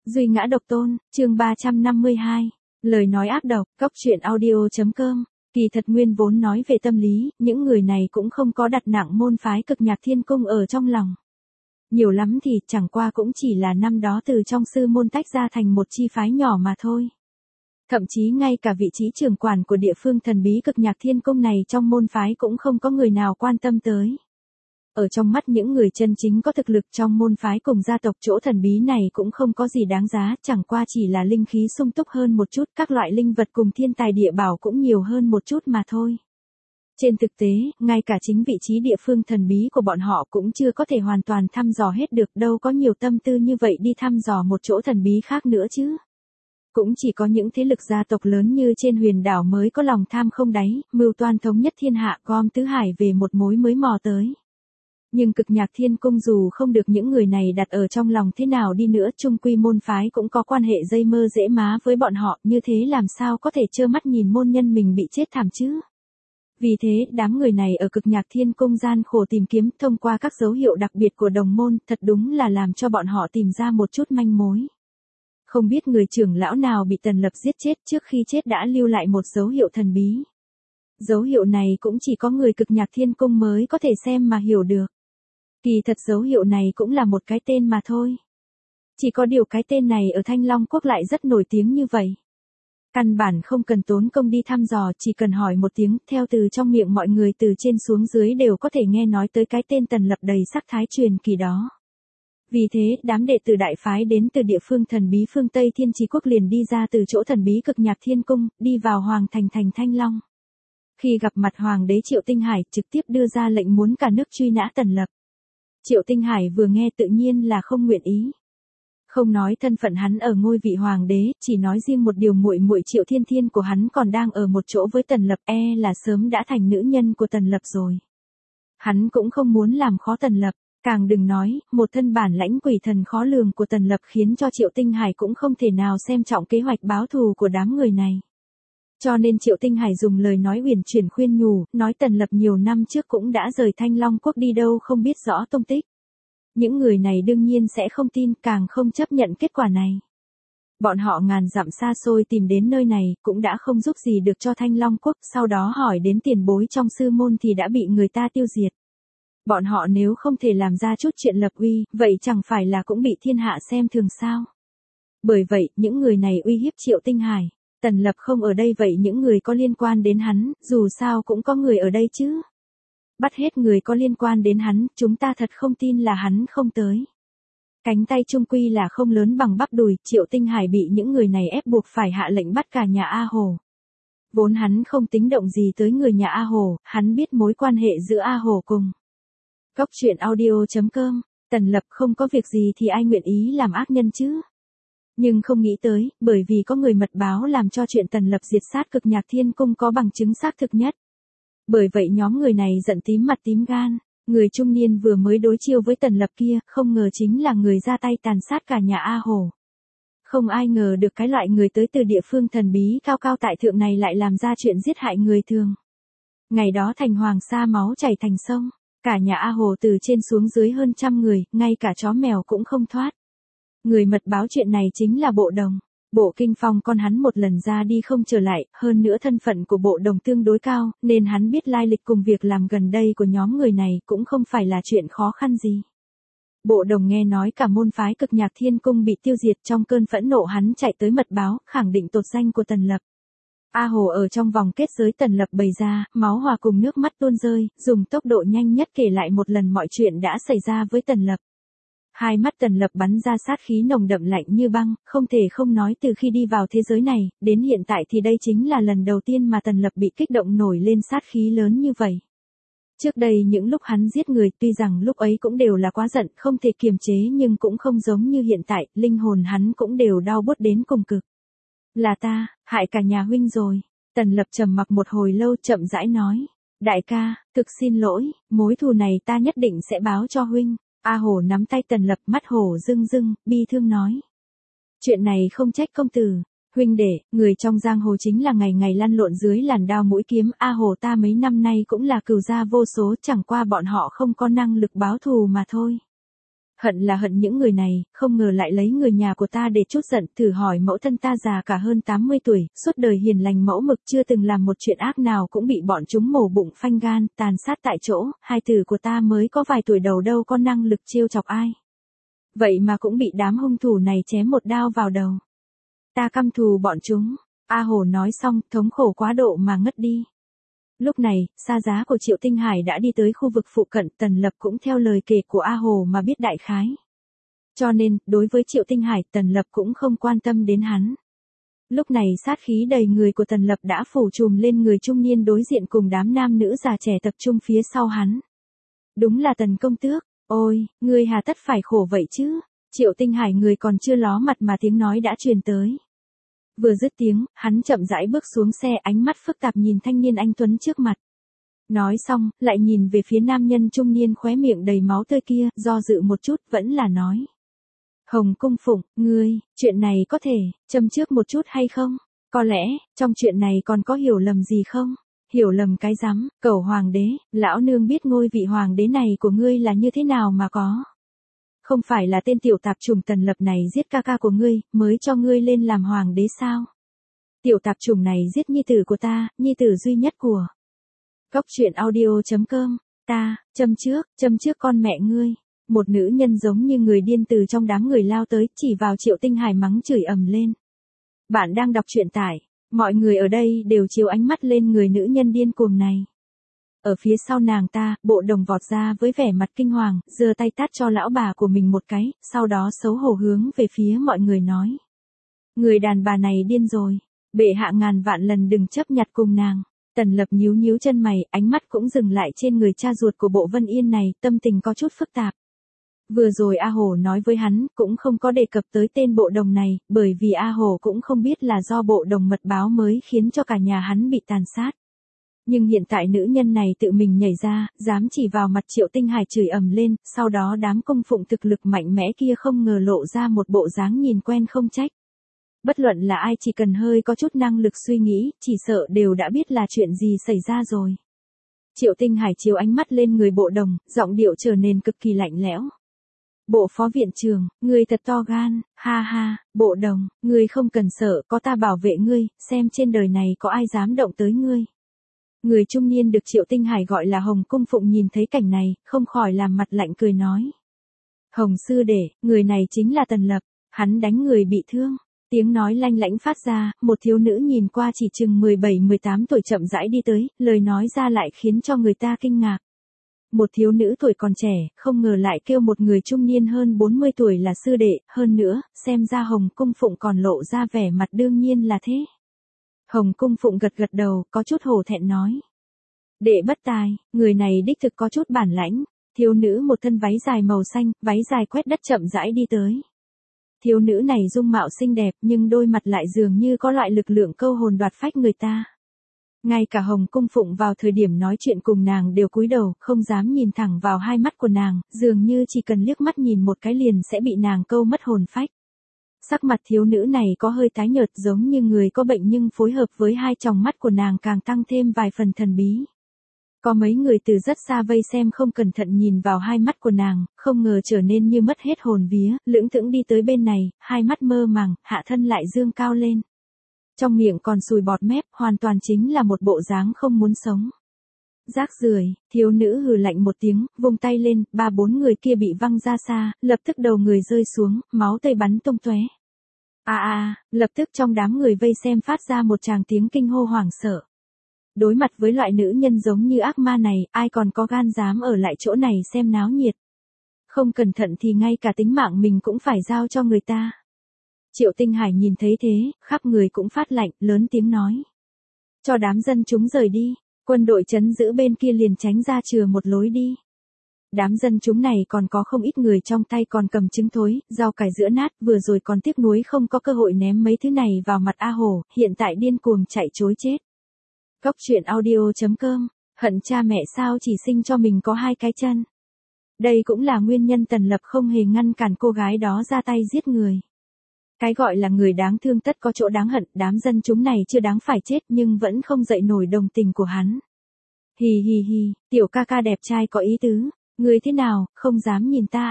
Duy ngã độc tôn, chương 352. Lời nói ác độc, Cóc truyện audio.com. Kỳ thật nguyên vốn nói về tâm lý, những người này cũng không có đặt nặng môn phái Cực Nhạc Thiên Cung ở trong lòng. Nhiều lắm thì chẳng qua cũng chỉ là năm đó từ trong sư môn tách ra thành một chi phái nhỏ mà thôi. Thậm chí ngay cả vị trí trưởng quản của địa phương thần bí Cực Nhạc Thiên Cung này trong môn phái cũng không có người nào quan tâm tới. Ở trong mắt những người chân chính có thực lực trong môn phái cùng gia tộc, chỗ thần bí này cũng không có gì đáng giá, chẳng qua chỉ là linh khí sung túc hơn một chút, các loại linh vật cùng thiên tài địa bảo cũng nhiều hơn một chút mà thôi. Trên thực tế, ngay cả chính vị trí địa phương thần bí của bọn họ cũng chưa có thể hoàn toàn thăm dò hết được, đâu có nhiều tâm tư như vậy đi thăm dò một chỗ thần bí khác nữa chứ. Cũng chỉ có những thế lực gia tộc lớn như trên huyền đảo mới có lòng tham không đáy, mưu toan thống nhất thiên hạ, gom tứ hải về một mối mới mò tới. Nhưng Cực Nhạc Thiên Cung dù không được những người này đặt ở trong lòng thế nào đi nữa, chung quy môn phái cũng có quan hệ dây mơ dễ má với bọn họ, như thế làm sao có thể trơ mắt nhìn môn nhân mình bị chết thảm chứ. Vì thế, đám người này ở Cực Nhạc Thiên Cung gian khổ tìm kiếm, thông qua các dấu hiệu đặc biệt của đồng môn, thật đúng là làm cho bọn họ tìm ra một chút manh mối. Không biết người trưởng lão nào bị Tần Lập giết chết, trước khi chết đã lưu lại một dấu hiệu thần bí. Dấu hiệu này cũng chỉ có người Cực Nhạc Thiên Cung mới có thể xem mà hiểu được. Kỳ thật dấu hiệu này cũng là một cái tên mà thôi. Chỉ có điều cái tên này ở Thanh Long Quốc lại rất nổi tiếng như vậy. Căn bản không cần tốn công đi thăm dò, chỉ cần hỏi một tiếng, theo từ trong miệng mọi người từ trên xuống dưới đều có thể nghe nói tới cái tên Tần Lập đầy sắc thái truyền kỳ đó. Vì thế, đám đệ tử đại phái đến từ địa phương thần bí phương Tây Thiên Chí Quốc liền đi ra từ chỗ thần bí Cực Nhạc Thiên Cung, đi vào Hoàng thành thành Thanh Long. Khi gặp mặt Hoàng đế Triệu Tinh Hải, trực tiếp đưa ra lệnh muốn cả nước truy nã Tần Lập. Triệu Tinh Hải vừa nghe tự nhiên là không nguyện ý. Không nói thân phận hắn ở ngôi vị hoàng đế, chỉ nói riêng một điều, muội muội Triệu Thiên Thiên của hắn còn đang ở một chỗ với Tần Lập, là sớm đã thành nữ nhân của Tần Lập rồi. Hắn cũng không muốn làm khó Tần Lập, càng đừng nói, một thân bản lãnh quỷ thần khó lường của Tần Lập khiến cho Triệu Tinh Hải cũng không thể nào xem trọng kế hoạch báo thù của đám người này. Cho nên Triệu Tinh Hải dùng lời nói uyển chuyển khuyên nhủ, nói Tần Lập nhiều năm trước cũng đã rời Thanh Long Quốc đi đâu không biết rõ tung tích. Những người này đương nhiên sẽ không tin, càng không chấp nhận kết quả này. Bọn họ ngàn dặm xa xôi tìm đến nơi này, cũng đã không giúp gì được cho Thanh Long Quốc, sau đó hỏi đến tiền bối trong sư môn thì đã bị người ta tiêu diệt. Bọn họ nếu không thể làm ra chút chuyện lập uy, vậy chẳng phải là cũng bị thiên hạ xem thường sao? Bởi vậy, những người này uy hiếp Triệu Tinh Hải. Tần Lập không ở đây, vậy những người có liên quan đến hắn, dù sao cũng có người ở đây chứ. Bắt hết người có liên quan đến hắn, chúng ta thật không tin là hắn không tới. Cánh tay trung quy là không lớn bằng bắp đùi, Triệu Tinh Hải bị những người này ép buộc phải hạ lệnh bắt cả nhà A Hồ. Vốn hắn không tính động gì tới người nhà A Hồ, hắn biết mối quan hệ giữa A Hồ cùng Cóc truyện audio.com, Tần Lập không có việc gì thì ai nguyện ý làm ác nhân chứ. Nhưng không nghĩ tới, bởi vì có người mật báo làm cho chuyện Tần Lập diệt sát Cực Nhạc Thiên Cung có bằng chứng xác thực nhất. Bởi vậy nhóm người này giận tím mặt tím gan, người trung niên vừa mới đối chiêu với Tần Lập kia, không ngờ chính là người ra tay tàn sát cả nhà A Hồ. Không ai ngờ được cái loại người tới từ địa phương thần bí cao cao tại thượng này lại làm ra chuyện giết hại người thường. Ngày đó thành Hoàng Sa máu chảy thành sông, cả nhà A Hồ từ trên xuống dưới hơn 100 người, ngay cả chó mèo cũng không thoát. Người mật báo chuyện này chính là Bộ Đồng. Bộ Kinh Phong con hắn một lần ra đi không trở lại, hơn nữa thân phận của Bộ Đồng tương đối cao, nên hắn biết lai lịch cùng việc làm gần đây của nhóm người này cũng không phải là chuyện khó khăn gì. Bộ Đồng nghe nói cả môn phái Cực Nhạc Thiên Cung bị tiêu diệt, trong cơn phẫn nộ hắn chạy tới mật báo, khẳng định tột danh của Tần Lập. A Hồ ở trong vòng kết giới Tần Lập bày ra, máu hòa cùng nước mắt tuôn rơi, dùng tốc độ nhanh nhất kể lại một lần mọi chuyện đã xảy ra với Tần Lập. Hai mắt Tần Lập bắn ra sát khí nồng đậm lạnh như băng, không thể không nói từ khi đi vào thế giới này, đến hiện tại thì đây chính là lần đầu tiên mà Tần Lập bị kích động nổi lên sát khí lớn như vậy. Trước đây những lúc hắn giết người, tuy rằng lúc ấy cũng đều là quá giận, không thể kiềm chế, nhưng cũng không giống như hiện tại, linh hồn hắn cũng đều đau buốt đến cùng cực. Là ta, hại cả nhà huynh rồi. Tần Lập trầm mặc một hồi lâu, chậm rãi nói. Đại ca, thực xin lỗi, mối thù này ta nhất định sẽ báo cho huynh. A Hồ nắm tay Tần Lập, mắt hổ rưng rưng, bi thương nói. Chuyện này không trách công tử. Huynh đệ, người trong giang hồ chính là ngày ngày lăn lộn dưới làn đao mũi kiếm, A Hồ ta mấy năm nay cũng là cừu gia vô số, chẳng qua bọn họ không có năng lực báo thù mà thôi. Hận là hận những người này, không ngờ lại lấy người nhà của ta để trút giận, thử hỏi mẫu thân ta già cả hơn 80 tuổi, suốt đời hiền lành mẫu mực chưa từng làm một chuyện ác nào cũng bị bọn chúng mổ bụng phanh gan, tàn sát tại chỗ, hai tử của ta mới có vài tuổi đầu đâu có năng lực trêu chọc ai. Vậy mà cũng bị đám hung thủ này chém một đao vào đầu. Ta căm thù bọn chúng. A Hồ nói xong, thống khổ quá độ mà ngất đi. Lúc này, xa giá của Triệu Tinh Hải đã đi tới khu vực phụ cận, Tần Lập cũng theo lời kể của A Hồ mà biết đại khái. Cho nên, đối với Triệu Tinh Hải, Tần Lập cũng không quan tâm đến hắn. Lúc này sát khí đầy người của Tần Lập đã phủ trùm lên người trung niên đối diện cùng đám nam nữ già trẻ tập trung phía sau hắn. Đúng là Tần công tước, ôi, ngươi hà tất phải khổ vậy chứ? Triệu Tinh Hải người còn chưa ló mặt mà tiếng nói đã truyền tới. Vừa dứt tiếng, hắn chậm rãi bước xuống xe, ánh mắt phức tạp nhìn thanh niên anh tuấn trước mặt. Nói xong, lại nhìn về phía nam nhân trung niên khóe miệng đầy máu tươi kia, do dự một chút, vẫn là nói. Hồng Cung Phụng, ngươi, chuyện này có thể, châm trước một chút hay không? Có lẽ, trong chuyện này còn có hiểu lầm gì không? Hiểu lầm cái rắm, cẩu hoàng đế, lão nương biết ngôi vị hoàng đế này của ngươi là như thế nào mà có. Không phải là tên tiểu tạp chủng Tần Lập này giết ca ca của ngươi, mới cho ngươi lên làm hoàng đế sao? Tiểu tạp chủng này giết nhi tử của ta, nhi tử duy nhất của. Góc truyện audio.com, ta, châm trước con mẹ ngươi. Một nữ nhân giống như người điên từ trong đám người lao tới, chỉ vào Triệu Tinh Hải mắng chửi ầm lên. Bạn đang đọc truyện tải, mọi người ở đây đều chiếu ánh mắt lên người nữ nhân điên cuồng này. Ở phía sau nàng ta, Bộ Đồng vọt ra với vẻ mặt kinh hoàng, giơ tay tát cho lão bà của mình một cái, sau đó xấu hổ hướng về phía mọi người nói. Người đàn bà này điên rồi, bệ hạ ngàn vạn lần đừng chấp nhặt cùng nàng. Tần Lập nhíu nhíu chân mày, ánh mắt cũng dừng lại trên người cha ruột của Bộ Vân Yên này, tâm tình có chút phức tạp. Vừa rồi A Hồ nói với hắn, cũng không có đề cập tới tên Bộ Đồng này, bởi vì A Hồ cũng không biết là do Bộ Đồng mật báo mới khiến cho cả nhà hắn bị tàn sát. Nhưng hiện tại nữ nhân này tự mình nhảy ra, dám chỉ vào mặt Triệu Tinh Hải chửi ầm lên, sau đó đám cung phụng thực lực mạnh mẽ kia không ngờ lộ ra một bộ dáng nhìn quen không trách. Bất luận là ai chỉ cần hơi có chút năng lực suy nghĩ, chỉ sợ đều đã biết là chuyện gì xảy ra rồi. Triệu Tinh Hải chiếu ánh mắt lên người Bộ Đồng, giọng điệu trở nên cực kỳ lạnh lẽo. Bộ phó viện trưởng, ngươi thật to gan, ha ha, Bộ Đồng, ngươi không cần sợ, có ta bảo vệ ngươi, xem trên đời này có ai dám động tới ngươi. Người trung niên được Triệu Tinh Hải gọi là Hồng Cung Phụng nhìn thấy cảnh này, không khỏi làm mặt lạnh cười nói. Hồng sư đệ, người này chính là Tần Lập, hắn đánh người bị thương. Tiếng nói lanh lảnh phát ra, một thiếu nữ nhìn qua chỉ chừng 17-18 tuổi chậm rãi đi tới, lời nói ra lại khiến cho người ta kinh ngạc. Một thiếu nữ tuổi còn trẻ, không ngờ lại kêu một người trung niên hơn 40 tuổi là sư đệ, hơn nữa, xem ra Hồng Cung Phụng còn lộ ra vẻ mặt đương nhiên là thế. Hồng Cung Phụng gật gật đầu, có chút hổ thẹn nói. Đệ bất tài, người này đích thực có chút bản lãnh. Thiếu nữ một thân váy dài màu xanh, váy dài quét đất chậm rãi đi tới. Thiếu nữ này dung mạo xinh đẹp nhưng đôi mặt lại dường như có loại lực lượng câu hồn đoạt phách người ta. Ngay cả Hồng Cung Phụng vào thời điểm nói chuyện cùng nàng đều cúi đầu, không dám nhìn thẳng vào hai mắt của nàng, dường như chỉ cần liếc mắt nhìn một cái liền sẽ bị nàng câu mất hồn phách. Sắc mặt thiếu nữ này có hơi tái nhợt giống như người có bệnh nhưng phối hợp với hai tròng mắt của nàng càng tăng thêm vài phần thần bí. Có mấy người từ rất xa vây xem không cẩn thận nhìn vào hai mắt của nàng, không ngờ trở nên như mất hết hồn vía, lững thững đi tới bên này, hai mắt mơ màng, hạ thân lại dương cao lên. Trong miệng còn sùi bọt mép, hoàn toàn chính là một bộ dáng không muốn sống. Rác rưởi, thiếu nữ hừ lạnh một tiếng, vung tay lên, 3-4 người kia bị văng ra xa, lập tức đầu người rơi xuống, máu tươi bắn tung tóe. Lập tức trong đám người vây xem phát ra một tràng tiếng kinh hô hoảng sợ. Đối mặt với loại nữ nhân giống như ác ma này, ai còn có gan dám ở lại chỗ này xem náo nhiệt. Không cẩn thận thì ngay cả tính mạng mình cũng phải giao cho người ta. Triệu Tinh Hải nhìn thấy thế, khắp người cũng phát lạnh, lớn tiếng nói. Cho đám dân chúng rời đi, quân đội trấn giữ bên kia liền tránh ra chừa một lối đi. Đám dân chúng này còn có không ít người trong tay còn cầm trứng thối, rau cải giữa nát, vừa rồi còn tiếc nuối không có cơ hội ném mấy thứ này vào mặt A Hồ, hiện tại điên cuồng chạy trối chết. Góc truyện audio.com, hận cha mẹ sao chỉ sinh cho mình có hai cái chân. Đây cũng là nguyên nhân Tần Lập không hề ngăn cản cô gái đó ra tay giết người. Cái gọi là người đáng thương tất có chỗ đáng hận, đám dân chúng này chưa đáng phải chết nhưng vẫn không dậy nổi đồng tình của hắn. Hì hì hì, tiểu ca ca đẹp trai có ý tứ, người thế nào, không dám nhìn ta à?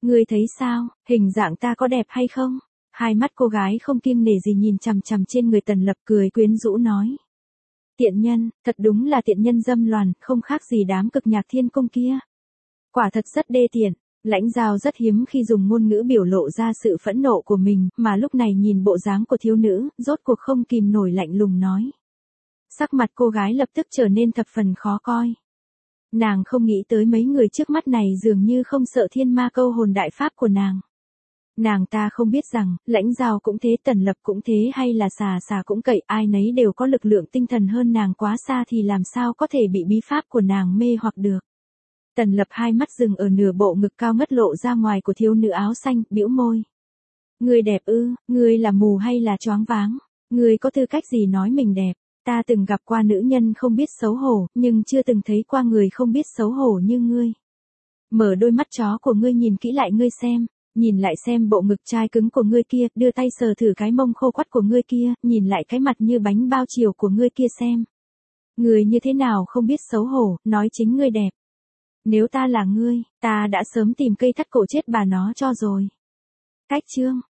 Ngươi thấy sao, hình dạng ta có đẹp hay không? Hai mắt cô gái không kiêng nể gì nhìn chằm chằm trên người Tần Lập cười quyến rũ nói. Tiện nhân, thật đúng là tiện nhân dâm loàn, không khác gì đám cực nhạc thiên cung kia. Quả thật rất đê tiện. Lãnh Giao rất hiếm khi dùng ngôn ngữ biểu lộ ra sự phẫn nộ của mình, mà lúc này nhìn bộ dáng của thiếu nữ, rốt cuộc không kìm nổi lạnh lùng nói. Sắc mặt cô gái lập tức trở nên thập phần khó coi. Nàng không nghĩ tới mấy người trước mắt này dường như không sợ thiên ma câu hồn đại pháp của nàng. Nàng ta không biết rằng, Lãnh Giao cũng thế, Tần Lập cũng thế, hay là xà xà cũng cậy, ai nấy đều có lực lượng tinh thần hơn nàng quá xa thì làm sao có thể bị bí pháp của nàng mê hoặc được. Tần Lập hai mắt dừng ở nửa bộ ngực cao ngất lộ ra ngoài của thiếu nữ áo xanh, bĩu môi. Ngươi đẹp ư, ngươi là mù hay là choáng váng? Ngươi có tư cách gì nói mình đẹp? Ta từng gặp qua nữ nhân không biết xấu hổ, nhưng chưa từng thấy qua người không biết xấu hổ như ngươi. Mở đôi mắt chó của ngươi nhìn kỹ lại ngươi xem, nhìn lại xem bộ ngực trai cứng của ngươi kia, đưa tay sờ thử cái mông khô quắt của ngươi kia, nhìn lại cái mặt như bánh bao chiều của ngươi kia xem. Ngươi như thế nào không biết xấu hổ, nói chính ngươi đẹp. Nếu ta là ngươi, ta đã sớm tìm cây thắt cổ chết bà nó cho rồi. Cách chương